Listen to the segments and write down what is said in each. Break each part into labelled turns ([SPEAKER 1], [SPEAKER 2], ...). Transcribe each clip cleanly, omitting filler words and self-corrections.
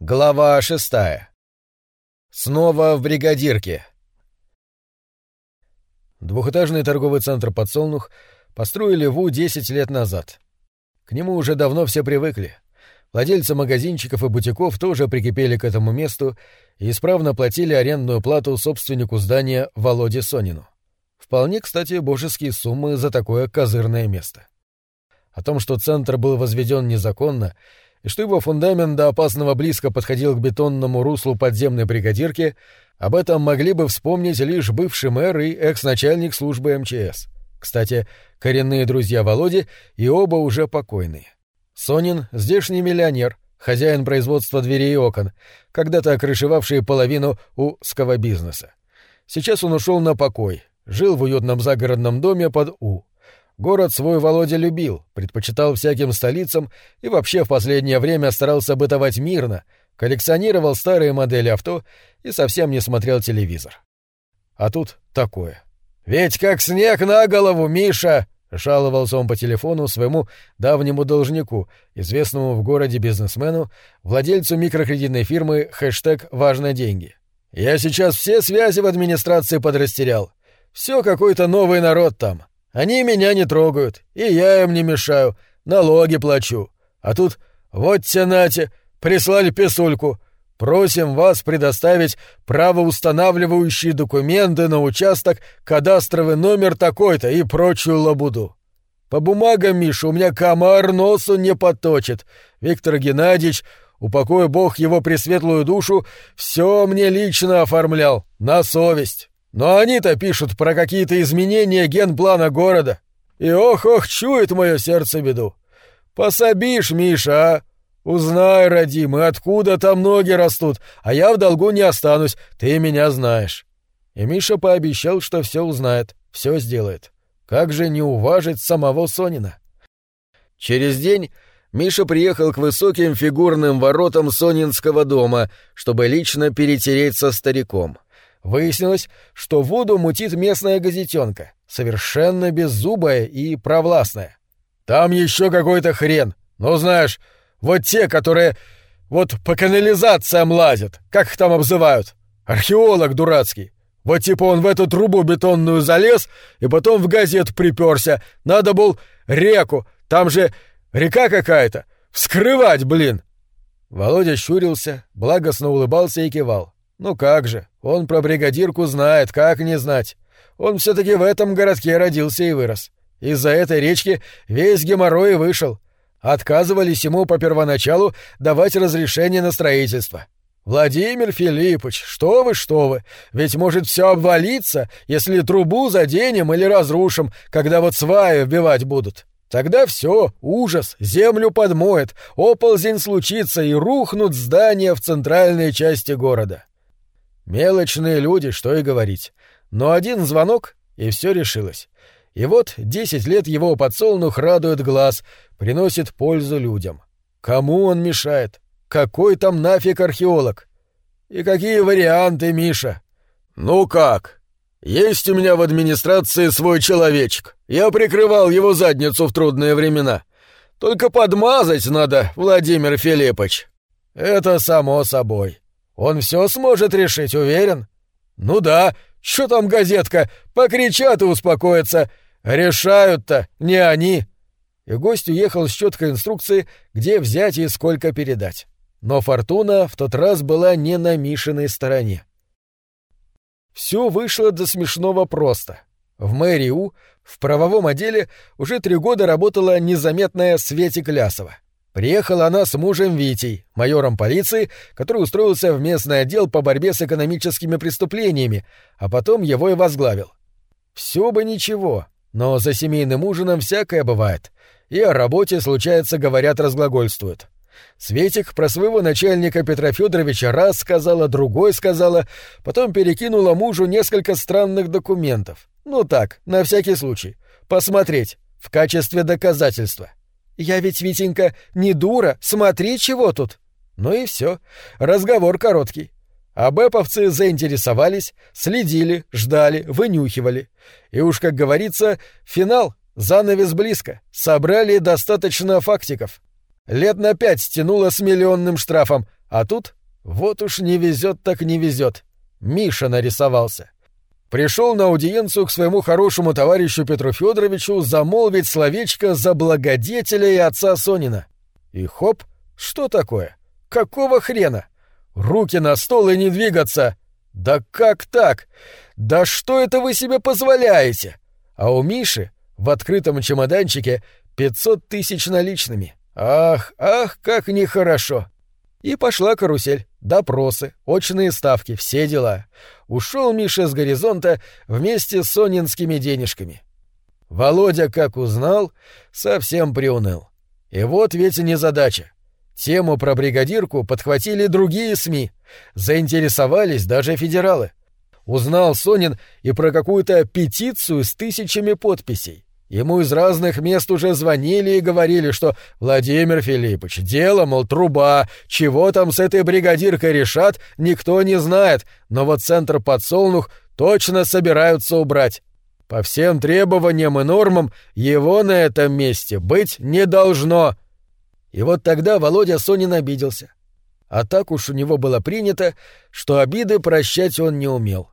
[SPEAKER 1] Глава 6. Снова в бригадирке. Двухэтажный торговый центр «Подсолнух» построили в У 10 лет назад. К нему уже давно все привыкли. Владельцы магазинчиков и бутиков тоже прикипели к этому месту и исправно платили арендную плату собственнику здания Володе Сонину. Вполне, кстати, божеские суммы за такое козырное место. О том, что центр был возведен незаконно, и что его фундамент до опасного близко подходил к бетонному руслу подземной бригадирки, об этом могли бы вспомнить лишь бывший мэр и экс-начальник службы МЧС. Кстати, коренные друзья Володи и оба уже покойные. Сонин — здешний миллионер, хозяин производства дверей и окон, когда-то окрышевавший половину узкого бизнеса. Сейчас он ушел на покой, жил в уютном загородном доме под У. Город свой Володя любил, предпочитал всяким столицам и вообще в последнее время старался бытовать мирно, коллекционировал старые модели авто и совсем не смотрел телевизор. А тут такое. «Ведь как снег на голову, Миша!» — жаловался он по телефону своему давнему должнику, известному в городе бизнесмену, владельцу микрокредитной фирмы «Важно деньги». «Я сейчас все связи в администрации подрастерял. Все какой-то новый народ там. Они меня не трогают, и я им не мешаю, налоги плачу. А тут, вот те-нате, прислали писульку. Просим вас предоставить правоустанавливающие документы на участок, кадастровый номер такой-то и прочую лабуду. По бумагам, Миша, у меня комар носу не подточит. Виктор Геннадьевич, упокой Бог его пресветлую душу, все мне лично оформлял, на совесть. Но они-то пишут про какие-то изменения генплана города. И ох-ох, чует мое сердце беду. Пособишь, Миша, а? Узнай, родимый, откуда там ноги растут, а я в долгу не останусь, ты меня знаешь». И Миша пообещал, что все узнает, все сделает. Как же не уважить самого Сонина? Через день Миша приехал к высоким фигурным воротам Сонинского дома, чтобы лично перетереть со стариком. Выяснилось, что воду мутит местная газетенка, совершенно беззубая и провластная. «Там еще какой-то хрен, ну знаешь, вот те, которые вот по канализациям лазят, как их там обзывают, археолог дурацкий. Вот типа он в эту трубу бетонную залез и потом в газету приперся, надо был реку, там же река какая-то, вскрывать, блин!» Володя щурился, благостно улыбался и кивал. Ну как же, он про бригадирку знает, как не знать. Он все-таки в этом городке родился и вырос. Из-за этой речки весь геморрой вышел. Отказывались ему по первоначалу давать разрешение на строительство. «Владимир Филиппович, что вы, ведь может все обвалиться, если трубу заденем или разрушим, когда вот сваи вбивать будут. Тогда все, ужас, землю подмоет, оползень случится и рухнут здания в центральной части города». Мелочные люди, что и говорить. Но один звонок, и все решилось. И вот 10 лет его подсолнух радует глаз, приносит пользу людям. Кому он мешает? Какой там нафиг археолог? И какие варианты, Миша? Ну как? Есть у меня в администрации свой человечек. Я прикрывал его задницу в трудные времена. Только подмазать надо, Владимир Филиппович. Это само собой. Он все сможет решить, уверен? Ну да, что там газетка, покричат и успокоятся. Решают-то не они. И гость уехал с четкой инструкцией, где взять и сколько передать. Но фортуна в тот раз была не на Мишиной стороне. Все вышло до смешного просто. В мэрии У, в правовом отделе, уже 3 года работала незаметная Светик Клясова. Приехала она с мужем Витей, майором полиции, который устроился в местный отдел по борьбе с экономическими преступлениями, а потом его и возглавил. Все бы ничего, но за семейным ужином всякое бывает. И о работе, случается, говорят, разглагольствуют. Светик про своего начальника Петра Федоровича раз сказала, другой сказала, потом перекинула мужу несколько странных документов. Ну так, на всякий случай. Посмотреть, в качестве доказательства. «Я ведь, Витенька, не дура, смотри, чего тут!» Ну и все, разговор короткий. А бэповцы заинтересовались, следили, ждали, вынюхивали. И уж, как говорится, финал, занавес близко, собрали достаточно фактиков. Лет на 5 стянуло с миллионным штрафом, а тут Вот уж не везет так не везет. Миша нарисовался. Пришел на аудиенцию к своему хорошему товарищу Петру Федоровичу замолвить словечко за благодетеля и отца Сонина. И хоп, что такое? Какого хрена? Руки на стол и не двигаться. Да как так? Да что это вы себе позволяете? А у Миши в открытом чемоданчике 500 тысяч наличными. Ах, как нехорошо. И пошла карусель, допросы, очные ставки, все дела. Ушел Миша с горизонта вместе с сонинскими денежками. Володя, как узнал, совсем приуныл. И вот ведь незадача. Тему про бригадирку подхватили другие СМИ. Заинтересовались даже федералы. Узнал Сонин и про какую-то петицию с тысячами подписей. Ему из разных мест уже звонили и говорили, что «Владимир Филиппович, дело, мол, труба, чего там с этой бригадиркой решат, никто не знает, но вот центр «Подсолнух» точно собираются убрать. По всем требованиям и нормам его на этом месте быть не должно». И вот тогда Володя Сонин обиделся. А так уж у него было принято, что обиды прощать он не умел.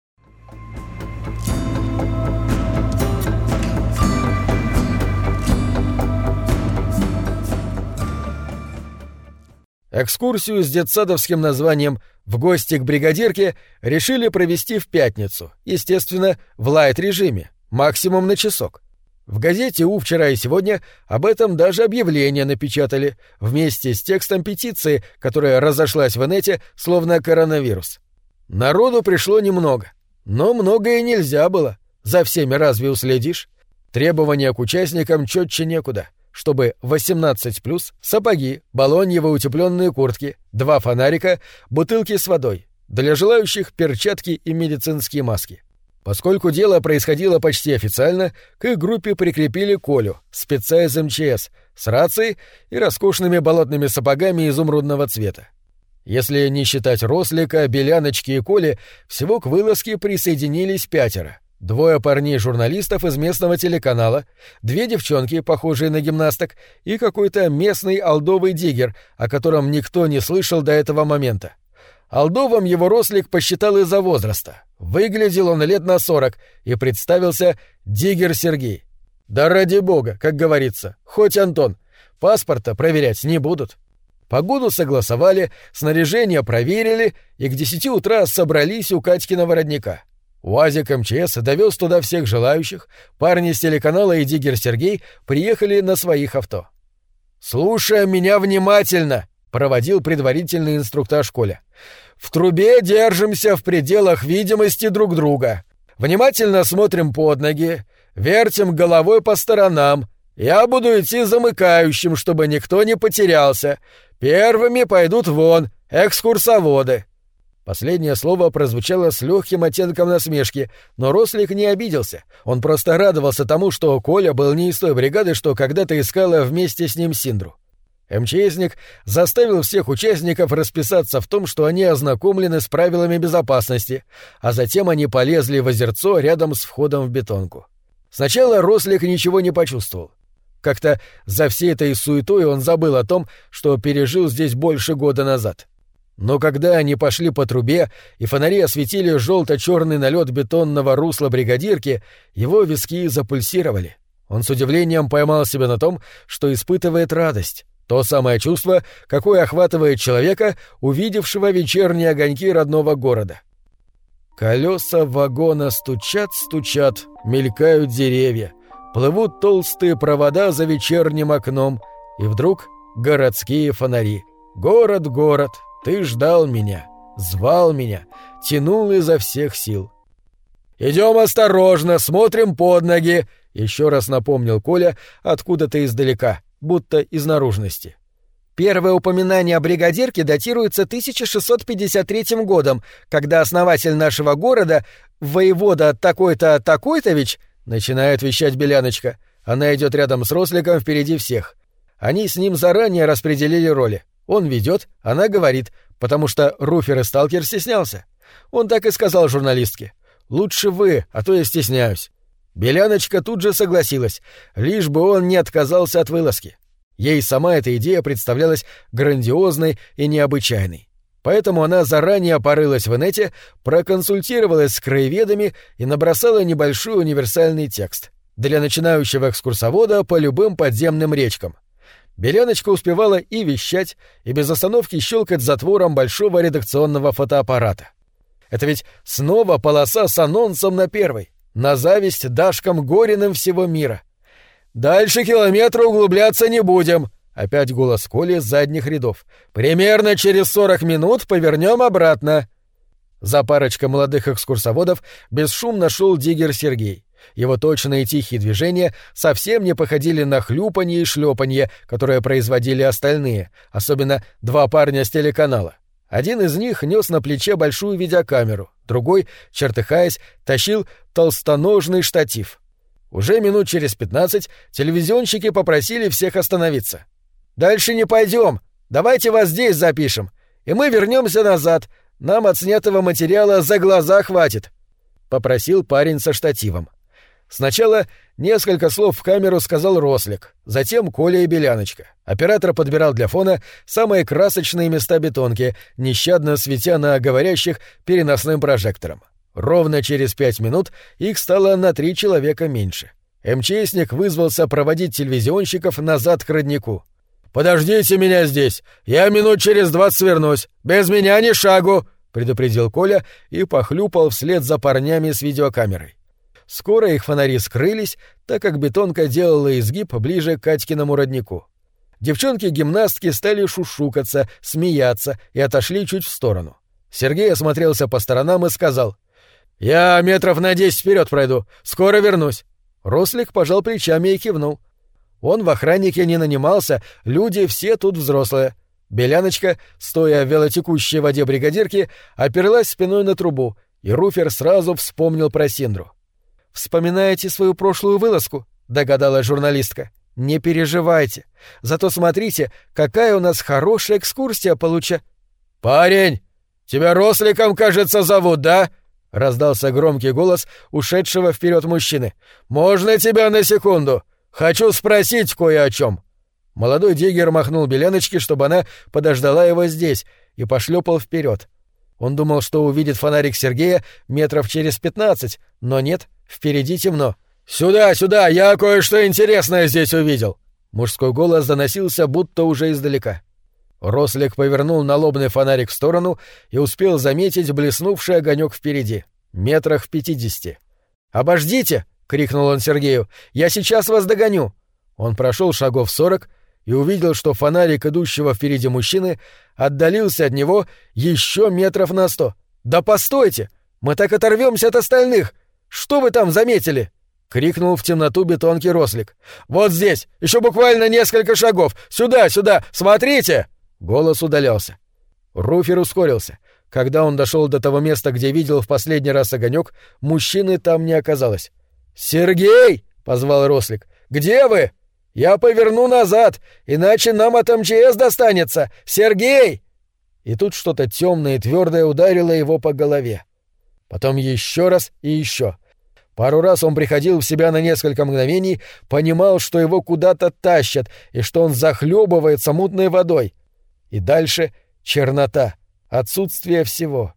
[SPEAKER 1] Экскурсию с детсадовским названием «В гости к бригадирке» решили провести в пятницу, естественно, в лайт-режиме, максимум на часок. В газете «У» вчера и сегодня об этом даже объявление напечатали, вместе с текстом петиции, которая разошлась в инете, словно коронавирус. Народу пришло немного, но многое нельзя было, за всеми разве уследишь? Требования к участникам четче некуда. Чтобы 18+, сапоги, балоньевые утепленные куртки, 2 фонарика, бутылки с водой. Для желающих перчатки и медицинские маски. Поскольку дело происходило почти официально, к их группе прикрепили Колю, спеца из МЧС, с рацией и роскошными болотными сапогами изумрудного цвета. Если не считать Рослика, Беляночки и Коли, всего к вылазке присоединились 5. 2 парней-журналистов из местного телеканала, 2 девчонки, похожие на гимнасток, и какой-то местный олдовый диггер, о котором никто не слышал до этого момента. Олдовым его Рослик посчитал из-за возраста. Выглядел он лет на 40 и представился диггер Сергей. Да ради бога, как говорится, хоть Антон, паспорта проверять не будут. Погоду согласовали, снаряжение проверили, и к 10 утра собрались у Катькиного родника. УАЗик МЧС довез туда всех желающих, парни с телеканала и диггер Сергей приехали на своих авто. «Слушай меня внимательно!» — проводил предварительный инструктаж Коля. «В трубе держимся в пределах видимости друг друга. Внимательно смотрим под ноги, вертим головой по сторонам. Я буду идти замыкающим, чтобы никто не потерялся. Первыми пойдут вон экскурсоводы». Последнее слово прозвучало с легким оттенком насмешки, но Рослик не обиделся. Он просто радовался тому, что Коля был не из той бригады, что когда-то искала вместе с ним Синдру. МЧСник заставил всех участников расписаться в том, что они ознакомлены с правилами безопасности, а затем они полезли в озерцо рядом с входом в бетонку. Сначала Рослик ничего не почувствовал. Как-то за всей этой суетой он забыл о том, что пережил здесь больше года назад. Но когда они пошли по трубе, и фонари осветили желто-черный налет бетонного русла бригадирки, его виски запульсировали. Он с удивлением поймал себя на том, что испытывает радость. То самое чувство, какое охватывает человека, увидевшего вечерние огоньки родного города. Колеса вагона стучат, мелькают деревья, плывут толстые провода за вечерним окном, и вдруг городские фонари. Город, город, ты ждал меня, звал меня, тянул изо всех сил. «Идем осторожно, смотрим под ноги», — еще раз напомнил Коля откуда-то издалека, будто из наружности.
[SPEAKER 2] Первое упоминание о бригадирке датируется 1653 годом, когда основатель нашего города, воевода такой-то такой-тович, начинает вещать Беляночка. Она идет рядом с Росликом впереди всех. Они с ним заранее распределили роли. Он ведет, она говорит, потому что Руфер и сталкер стеснялся. Он так и сказал журналистке: «Лучше вы, а то я стесняюсь». Беляночка тут же согласилась, лишь бы он не отказался от вылазки. Ей сама эта идея представлялась грандиозной и необычайной.
[SPEAKER 1] Поэтому она заранее порылась в инете, проконсультировалась с краеведами и набросала небольшой универсальный текст для начинающего экскурсовода по любым подземным речкам. Беляночка успевала и вещать, и без остановки щелкать затвором большого редакционного фотоаппарата. Это ведь снова полоса с анонсом на первой, на зависть Дашкам Гориным всего мира. «Дальше километра углубляться не будем», — опять голос Коли с задних рядов. «Примерно через 40 минут повернем обратно». За парочкой молодых экскурсоводов бесшумно шел диггер Сергей. Его точные и тихие движения совсем не походили на хлюпанье и шлепанье, которые производили остальные, особенно два парня с телеканала. Один из них нес на плече большую видеокамеру, другой, чертыхаясь, тащил толстоножный штатив. Уже минут через 15 телевизионщики попросили всех остановиться. «Дальше не пойдем, давайте вас здесь запишем, и мы вернемся назад, нам отснятого материала за глаза хватит», — попросил парень со штативом. Сначала несколько слов в камеру сказал Рослик, затем Коля и Беляночка. Оператор подбирал для фона самые красочные места бетонки, нещадно светя на говорящих переносным прожектором. Ровно через 5 минут их стало на 3 человека меньше. МЧСник вызвался проводить телевизионщиков назад к роднику. «Подождите меня здесь, я минут через 20 вернусь, без меня ни шагу», — предупредил Коля и похлюпал вслед за парнями с видеокамерой. Скоро их фонари скрылись, так как бетонка делала изгиб ближе к Катькиному роднику. Девчонки-гимнастки стали шушукаться, смеяться и отошли чуть в сторону. Сергей осмотрелся по сторонам и сказал: «Я метров на 10 вперед пройду, скоро вернусь». Рослик пожал плечами и кивнул. Он в охраннике не нанимался, люди все тут взрослые. Беляночка, стоя в велотекущей воде бригадирки, оперлась спиной на трубу, и Руфер сразу вспомнил про Синдру. «Вспоминаете свою прошлую вылазку?» — догадалась журналистка. «Не переживайте. Зато смотрите, какая у нас хорошая экскурсия «Парень, тебя Росликом, кажется, зовут, да?» — раздался громкий голос ушедшего вперед мужчины. «Можно тебя на секунду? Хочу спросить кое о чем». Молодой диггер махнул Беляночке, чтобы она подождала его здесь, и пошлепал вперед. Он думал, что увидит фонарик Сергея метров через 15, но нет, впереди темно. «Сюда, сюда, я кое-что интересное здесь увидел!» Мужской голос доносился будто уже издалека. Рослик повернул налобный фонарик в сторону и успел заметить блеснувший огонек впереди, метрах в 50. «Обождите!» — крикнул он Сергею. «Я сейчас вас догоню!» Он прошел шагов 40 и увидел, что фонарик идущего впереди мужчины отдалился от него еще метров на 100. «Да постойте! Мы так оторвемся от остальных! Что вы там заметили?» — крикнул в темноту бетонки Рослик. «Вот здесь! Еще буквально несколько шагов! Сюда, сюда! Смотрите!» Голос удалялся. Руфер ускорился. Когда он дошел до того места, где видел в последний раз огонек, мужчины там не оказалось. «Сергей!» — позвал Рослик. «Где вы? Я поверну назад, иначе нам от МЧС достанется! Сергей!» И тут что-то темное и твердое ударило его по голове. Потом еще раз и еще. Пару раз он приходил в себя на несколько мгновений, понимал, что его куда-то тащат и что он захлебывается мутной водой. И дальше чернота, отсутствие всего.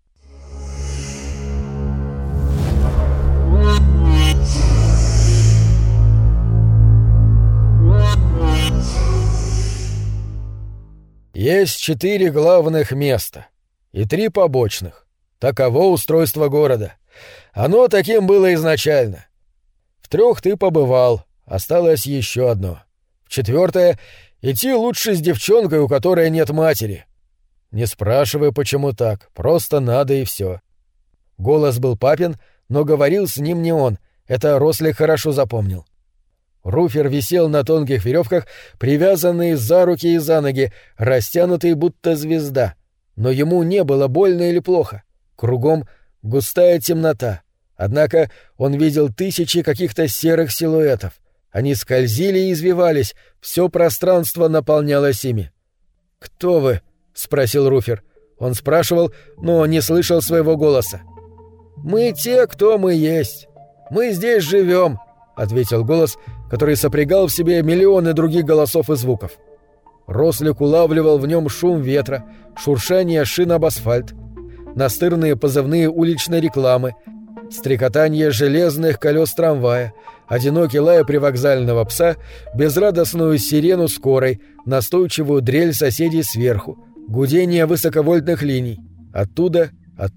[SPEAKER 1] Есть 4 главных места и 3 побочных. Таково устройство города. Оно таким было изначально. В 3 ты побывал, осталось еще одно. В 4 идти лучше с девчонкой, у которой нет матери. Не спрашивай, почему так, просто надо и все. Голос был папин, но говорил с ним не он, это Рослик хорошо запомнил. Руфер висел на тонких веревках, привязанный за руки и за ноги, растянутый будто звезда. Но ему не было больно или плохо. Кругом густая темнота. Однако он видел тысячи каких-то серых силуэтов. Они скользили и извивались, все пространство наполнялось ими. «Кто вы?» — спросил Руфер. Он спрашивал, но не слышал своего голоса. «Мы те, кто мы есть. Мы здесь живем», — ответил голос, который сопрягал в себе миллионы других голосов и звуков. Рослик улавливал в нем шум ветра, шуршание шин об асфальт, настырные позывные уличной рекламы, стрекотание железных колес трамвая, одинокий лай привокзального пса, безрадостную сирену скорой, настойчивую дрель соседей сверху, гудение высоковольтных линий. Оттуда,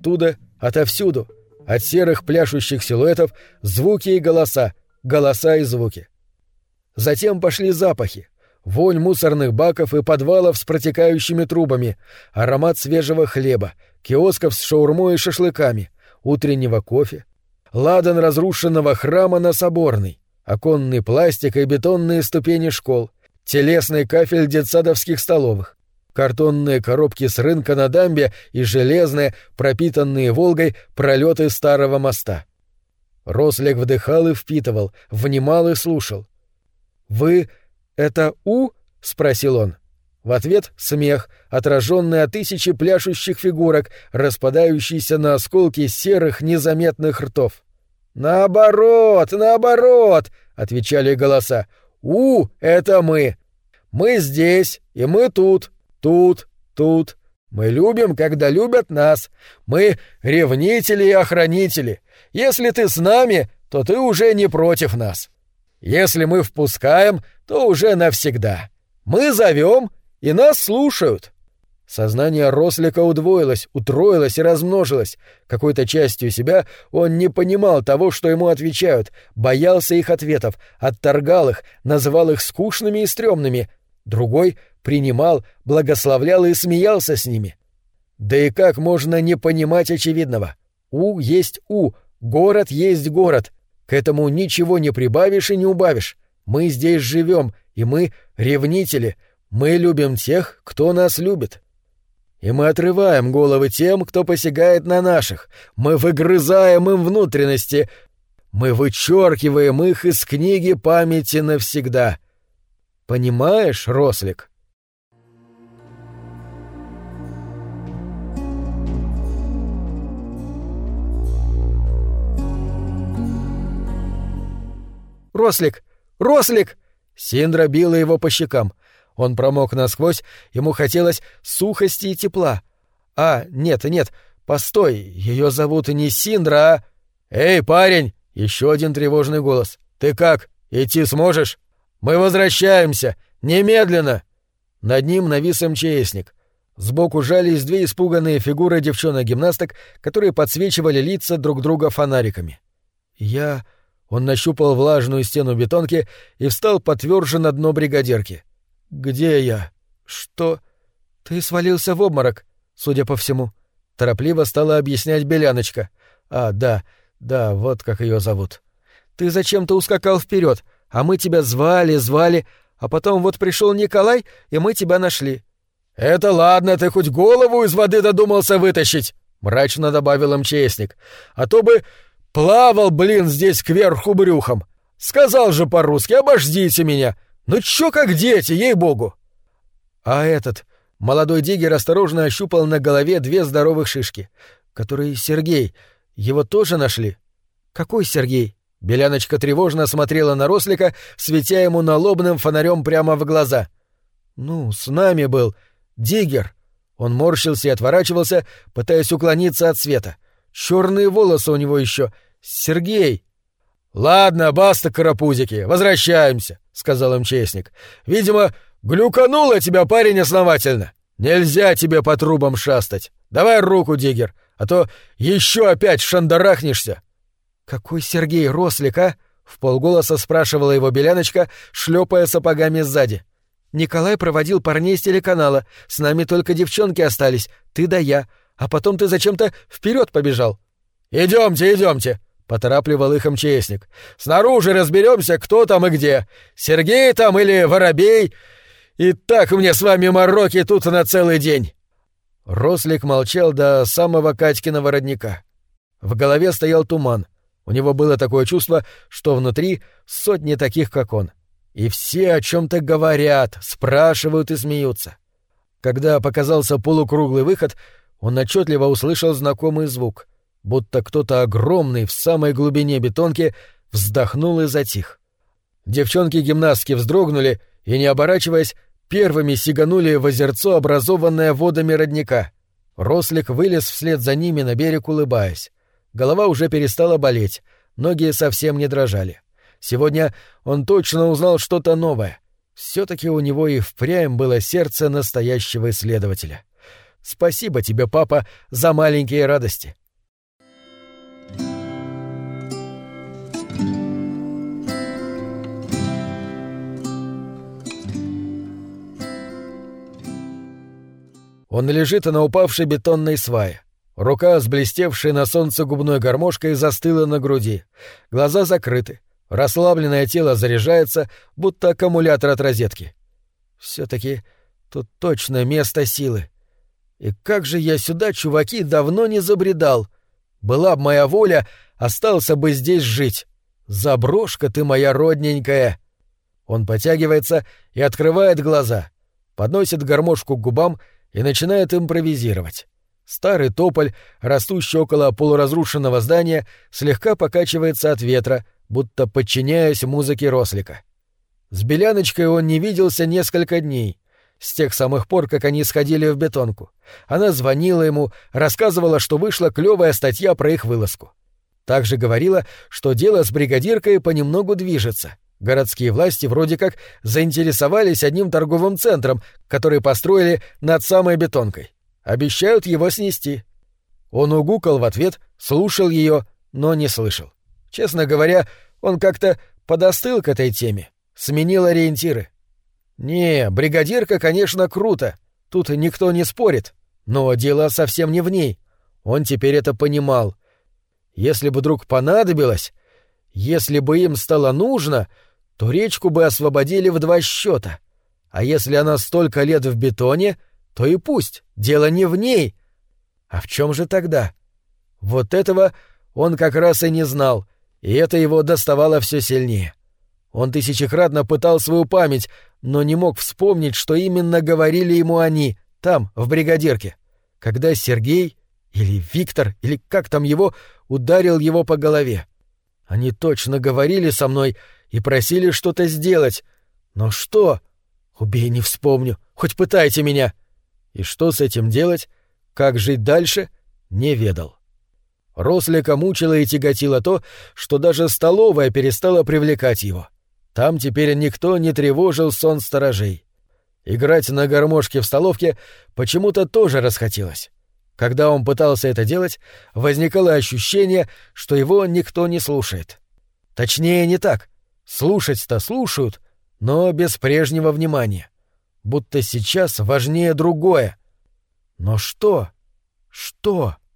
[SPEAKER 1] отовсюду, от серых пляшущих силуэтов, звуки и голоса, голоса и звуки. Затем пошли запахи. Вонь мусорных баков и подвалов с протекающими трубами, аромат свежего хлеба, киосков с шаурмой и шашлыками, утреннего кофе, ладан разрушенного храма на Соборной, оконный пластик и бетонные ступени школ, телесный кафель детсадовских столовых, картонные коробки с рынка на дамбе и железные, пропитанные Волгой, пролеты старого моста. Рослик вдыхал и впитывал, внимал и слушал. «Вы... это У?» — спросил он. В ответ смех, отраженный от тысячи пляшущих фигурок, распадающийся на осколки серых незаметных ртов. «Наоборот, наоборот!» — отвечали голоса. «У — это мы. Мы здесь, и мы тут, тут. Мы любим, когда любят нас. Мы ревнители и охранители. Если ты с нами, то ты уже не против нас. Если мы впускаем, то уже навсегда. Мы зовем, и нас слушают». Сознание Рослика удвоилось, утроилось и размножилось. Какой-то частью себя он не понимал того, что ему отвечают, боялся их ответов, отторгал их, называл их скучными и стрёмными. Другой принимал, благословлял и смеялся с ними. Да и как можно не понимать очевидного? У есть У, город есть город. К этому ничего не прибавишь и не убавишь. Мы здесь живем, и мы ревнители. Мы любим тех, кто нас любит. И мы отрываем головы тем, кто посягает на наших. Мы выгрызаем им внутренности. Мы вычеркиваем их из книги памяти навсегда. Понимаешь, Рослик? «Рослик! Рослик!» Синдра била его по щекам. Он промок насквозь, ему хотелось сухости и тепла. Нет, постой, ее зовут не Синдра, а... «Эй, парень!» — еще один тревожный голос. «Ты как? Идти сможешь? Мы возвращаемся! Немедленно!» Над ним навис МЧСник. Сбоку жались две испуганные фигуры девчонок-гимнасток, которые подсвечивали лица друг друга фонариками. Он нащупал влажную стену бетонки и встал потвёрже на дно бригадерки. «Где я? Что?» «Ты свалился в обморок, судя по всему», — торопливо стала объяснять Беляночка. Да, вот как ее зовут. «Ты зачем-то ускакал вперед, а мы тебя звали, а потом вот пришел Николай, и мы тебя нашли». «Это ладно, ты хоть голову из воды додумался вытащить», — мрачно добавил МЧСник. «А то бы плавал, здесь кверху брюхом. Сказал же по-русски, обождите меня. Ну чё как дети, ей-богу!» А этот молодой диггер осторожно ощупал на голове две здоровых шишки. Который Сергей. Его тоже нашли? «Какой Сергей?» Беляночка тревожно смотрела на Рослика, светя ему налобным фонарем прямо в глаза. «С нами был. Диггер». Он морщился и отворачивался, пытаясь уклониться от света. Черные волосы у него еще. Сергей. «Ладно, баста, карапузики, возвращаемся», — сказал МЧСник. «Видимо, глюкануло тебя, парень, основательно. Нельзя тебе по трубам шастать. Давай руку, диггер, а то еще опять шандарахнешься». «Какой Сергей, Рослик, а?» — вполголоса спрашивала его Беляночка, шлепая сапогами сзади. «Николай проводил парней с телеканала. С нами только девчонки остались, ты да я. А потом ты зачем-то вперед побежал». «Идемте», — поторапливал их МЧСник. «Снаружи разберемся, кто там и где. Сергей там или Воробей. И так мне с вами мороки тут на целый день». Рослик молчал до самого Катькиного родника. В голове стоял туман. У него было такое чувство, что внутри сотни таких, как он. И все о чем-то говорят, спрашивают и смеются. Когда показался полукруглый выход, он отчетливо услышал знакомый звук, будто кто-то огромный в самой глубине бетонки вздохнул и затих. Девчонки-гимнастки вздрогнули и, не оборачиваясь, первыми сиганули в озерцо, образованное водами родника. Рослик вылез вслед за ними на берег, улыбаясь. Голова уже перестала болеть, ноги совсем не дрожали. Сегодня он точно узнал что-то новое. Все-таки у него и впрямь было сердце настоящего исследователя. Спасибо тебе, папа, за маленькие радости. Он лежит на упавшей бетонной свае. Рука с блестевшей на солнце губной гармошкой застыла на груди. Глаза закрыты. Расслабленное тело заряжается, будто аккумулятор от розетки. Все-таки тут точно место силы. И как же я сюда, чуваки, давно не забредал. Была б моя воля, остался бы здесь жить. Заброшка ты моя родненькая. Он потягивается и открывает глаза, подносит гармошку к губам и начинает импровизировать. Старый тополь, растущий около полуразрушенного здания, слегка покачивается от ветра, будто подчиняясь музыке Рослика. С Беляночкой он не виделся несколько дней, с тех самых пор, как они сходили в бетонку. Она звонила ему, рассказывала, что вышла клёвая статья про их вылазку. Также говорила, что дело с бригадиркой понемногу движется. Городские власти вроде как заинтересовались одним торговым центром, который построили над самой бетонкой. Обещают его снести. Он угукал в ответ, слушал ее, но не слышал. Честно говоря, он как-то подостыл к этой теме, сменил ориентиры. Не, бригадирка, конечно, круто, тут никто не спорит, но дело совсем не в ней. Он теперь это понимал. Если бы вдруг понадобилось, если бы им стало нужно, то речку бы освободили в 2 счета. А если она столько лет в бетоне, то и пусть, дело не в ней. А в чем же тогда? Вот этого он как раз и не знал, и это его доставало все сильнее. Он тысячекратно пытал свою память, но не мог вспомнить, что именно говорили ему они, там, в бригадирке, когда Сергей или Виктор, или как там его, ударил его по голове. Они точно говорили со мной и просили что-то сделать. Но что? Убей, не вспомню. Хоть пытайте меня. И что с этим делать? Как жить дальше? Не ведал. Рослика мучило и тяготило то, что даже столовая перестала привлекать его. Там теперь никто не тревожил сон сторожей. Играть на гармошке в столовке почему-то тоже расхотелось. Когда он пытался это делать, возникало ощущение, что его никто не слушает. Точнее, не так. Слушать-то слушают, но без прежнего внимания. Будто сейчас важнее другое. Но что? Что?